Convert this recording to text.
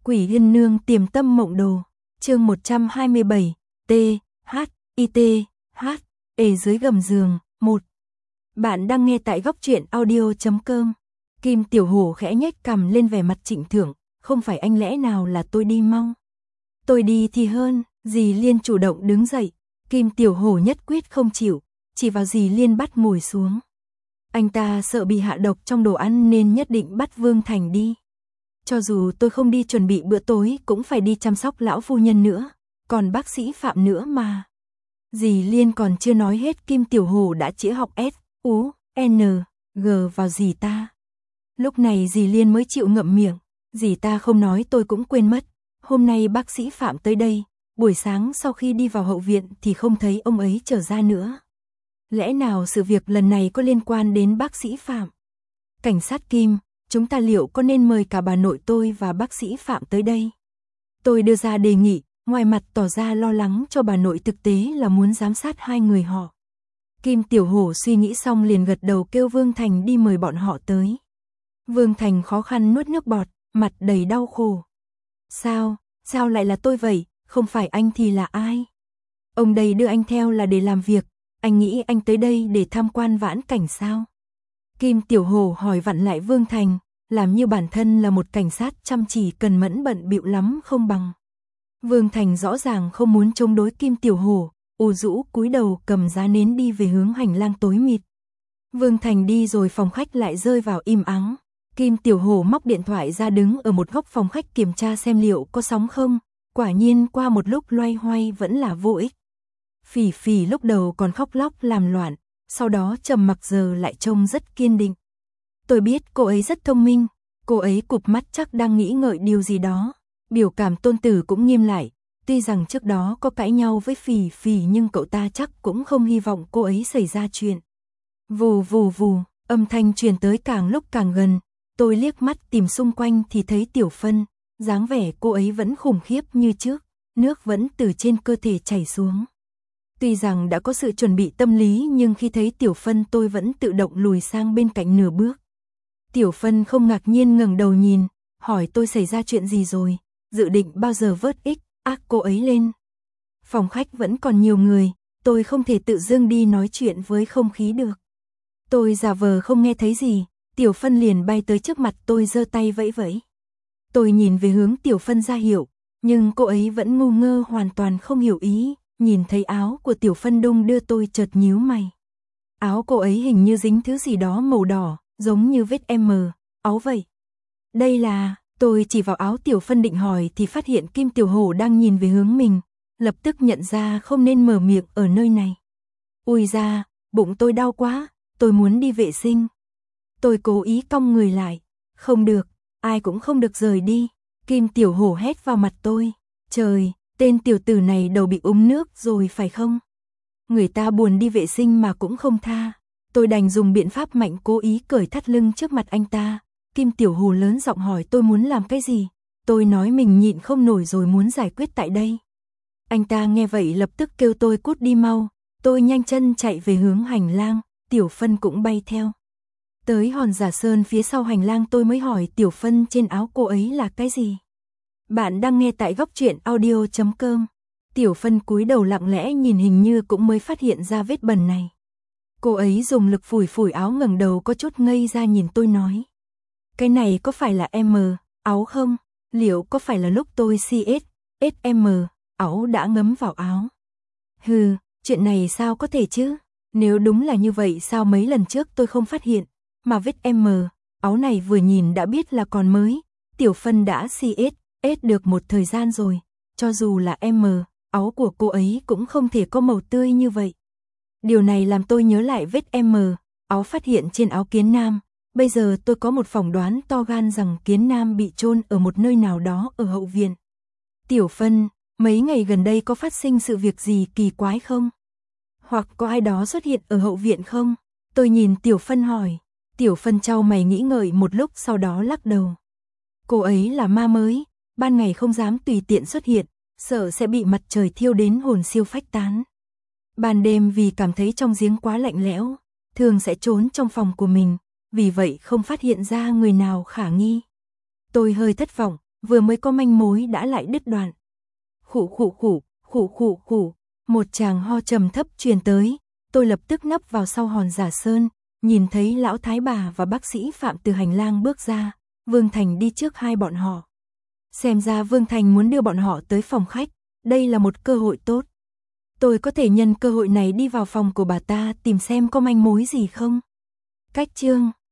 Quỷ Yên Nương Tiềm Tâm Mộng Đồ, chương 127, T, H, I T, H, E dưới gầm giường, 1. Bạn đang nghe tại góc truyện audio.com. Kim Tiểu Hổ khẽ nhếch cằm lên vẻ mặt trịnh thượng, không phải anh lẽ nào là tôi đi mau. Tôi đi thì hơn, dì Liên chủ động đứng dậy, Kim Tiểu Hổ nhất quyết không chịu, chỉ vào dì Liên bắt ngồi xuống. Anh ta sợ bị hạ độc trong đồ ăn nên nhất định bắt Vương Thành đi. Cho dù tôi không đi chuẩn bị bữa tối cũng phải đi chăm sóc lão phu nhân nữa, còn bác sĩ Phạm nữa mà. Dì Liên còn chưa nói hết Kim Tiểu Hổ đã chĩa học S, U, N, G vào dì ta. Lúc này dì Liên mới chịu ngậm miệng, dì ta không nói tôi cũng quên mất. Hôm nay bác sĩ Phạm tới đây, buổi sáng sau khi đi vào hậu viện thì không thấy ông ấy trở ra nữa. Lẽ nào sự việc lần này có liên quan đến bác sĩ Phạm? Cảnh sát Kim, chúng ta liệu có nên mời cả bà nội tôi và bác sĩ Phạm tới đây? Tôi đưa ra đề nghị, ngoài mặt tỏ ra lo lắng cho bà nội, thực tế là muốn giám sát hai người họ. Kim Tiểu Hổ suy nghĩ xong liền gật đầu kêu Vương Thành đi mời bọn họ tới. Vương Thành khó khăn nuốt nước bọt, mặt đầy đau khổ. Sao lại là tôi vậy, không phải anh thì là ai? Ông đây đưa anh theo là để làm việc, anh nghĩ anh tới đây để tham quan vãn cảnh sao? Kim Tiểu Hổ hỏi vặn lại Vương Thành, làm như bản thân là một cảnh sát chăm chỉ cần mẫn bận bịu lắm không bằng. Vương Thành rõ ràng không muốn chống đối Kim Tiểu Hổ, u rũ cúi đầu cầm giá nến đi về hướng hành lang tối mịt. Vương Thành đi rồi phòng khách lại rơi vào im ắng. Kim Tiểu Hổ móc điện thoại ra đứng ở một góc phòng khách kiểm tra xem liệu có sóng không, quả nhiên qua một lúc loay hoay vẫn là vô ích. Phỉ Phỉ lúc đầu còn khóc lóc làm loạn, sau đó trầm mặc giờ lại trông rất kiên định. Tôi biết cô ấy rất thông minh, cô ấy cụp mắt chắc đang nghĩ ngợi điều gì đó. Biểu cảm Tôn Tử cũng nghiêm lại, tuy rằng trước đó có cãi nhau với Phỉ Phỉ nhưng cậu ta chắc cũng không hy vọng cô ấy xảy ra chuyện. Vù vù vù, âm thanh truyền tới càng lúc càng gần. Tôi liếc mắt tìm xung quanh thì thấy Tiểu Phân, dáng vẻ cô ấy vẫn khủng khiếp như trước, nước vẫn từ trên cơ thể chảy xuống. Tuy rằng đã có sự chuẩn bị tâm lý nhưng khi thấy Tiểu Phân tôi vẫn tự động lùi sang bên cạnh nửa bước. Tiểu Phân không ngạc nhiên ngẩng đầu nhìn, hỏi tôi xảy ra chuyện gì rồi, dự định bao giờ vớt ích, ác cô ấy lên. Phòng khách vẫn còn nhiều người, tôi không thể tự dưng đi nói chuyện với không khí được. Tôi giả vờ không nghe thấy gì. Tiểu Phân liền bay tới trước mặt tôi giơ tay vẫy vẫy. Tôi nhìn về hướng Tiểu Phân ra hiệu, nhưng cô ấy vẫn ngu ngơ hoàn toàn không hiểu ý, nhìn thấy áo của Tiểu Phân đung đưa tôi chợt nhíu mày. Áo cô ấy hình như dính thứ gì đó màu đỏ, giống như vết M, áo vậy. Đây là, tôi chỉ vào áo Tiểu Phân định hỏi thì phát hiện Kim Tiểu Hổ đang nhìn về hướng mình, lập tức nhận ra không nên mở miệng ở nơi này. Ui da, bụng tôi đau quá, tôi muốn đi vệ sinh. Tôi cố ý cong người lại. Không được, ai cũng không được rời đi. Kim Tiểu Hổ hét vào mặt tôi. Trời, tên tiểu tử này đầu bị úng nước rồi phải không? Người ta buồn đi vệ sinh mà cũng không tha. Tôi đành dùng biện pháp mạnh cố ý cởi thắt lưng trước mặt anh ta. Kim Tiểu Hổ lớn giọng hỏi tôi muốn làm cái gì. Tôi nói mình nhịn không nổi rồi muốn giải quyết tại đây. Anh ta nghe vậy lập tức kêu tôi cút đi mau. Tôi nhanh chân chạy về hướng hành lang, Tiểu Phân cũng bay theo. Tới hòn giả sơn phía sau hành lang tôi mới hỏi Tiểu Phân trên áo cô ấy là cái gì. Bạn đang nghe tại góc truyện audio.com. Tiểu Phân cúi đầu lặng lẽ nhìn hình như cũng mới phát hiện ra vết bẩn này. Cô ấy dùng lực phủi phủi áo ngẩng đầu có chút ngây ra nhìn tôi nói. Cái này có phải là M, áo không? Liệu có phải là lúc tôi CS, SM, áo đã ngấm vào áo? Hừ, chuyện này sao có thể chứ? Nếu đúng là như vậy sao mấy lần trước tôi không phát hiện? Mà vết M, áo này vừa nhìn đã biết là còn mới, Tiểu Phân đã CS được một thời gian rồi, cho dù là M, áo của cô ấy cũng không thể có màu tươi như vậy. Điều này làm tôi nhớ lại vết M, áo phát hiện trên áo Kiến Nam, bây giờ tôi có một phỏng đoán to gan rằng Kiến Nam bị chôn ở một nơi nào đó ở hậu viện. Tiểu Phân, mấy ngày gần đây có phát sinh sự việc gì kỳ quái không? Hoặc có ai đó xuất hiện ở hậu viện không? Tôi nhìn Tiểu Phân hỏi. Tiểu Phân chau mày nghĩ ngợi một lúc sau đó lắc đầu. Cô ấy là ma mới, ban ngày không dám tùy tiện xuất hiện, sợ sẽ bị mặt trời thiêu đến hồn siêu phách tán. Ban đêm vì cảm thấy trong giếng quá lạnh lẽo, thường sẽ trốn trong phòng của mình, vì vậy không phát hiện ra người nào khả nghi. Tôi hơi thất vọng, vừa mới có manh mối đã lại đứt đoạn. Khụ khụ khụ, khụ khụ khụ, một tràng ho trầm thấp truyền tới, tôi lập tức nấp vào sau hòn giả sơn, nhìn thấy lão thái bà và bác sĩ Phạm từ hành lang bước ra, Vương Thành đi trước hai bọn họ. Xem ra Vương Thành muốn đưa bọn họ tới phòng khách, đây là một cơ hội tốt. Tôi có thể nhân cơ hội này đi vào phòng của bà ta tìm xem có manh mối gì không. Cách chương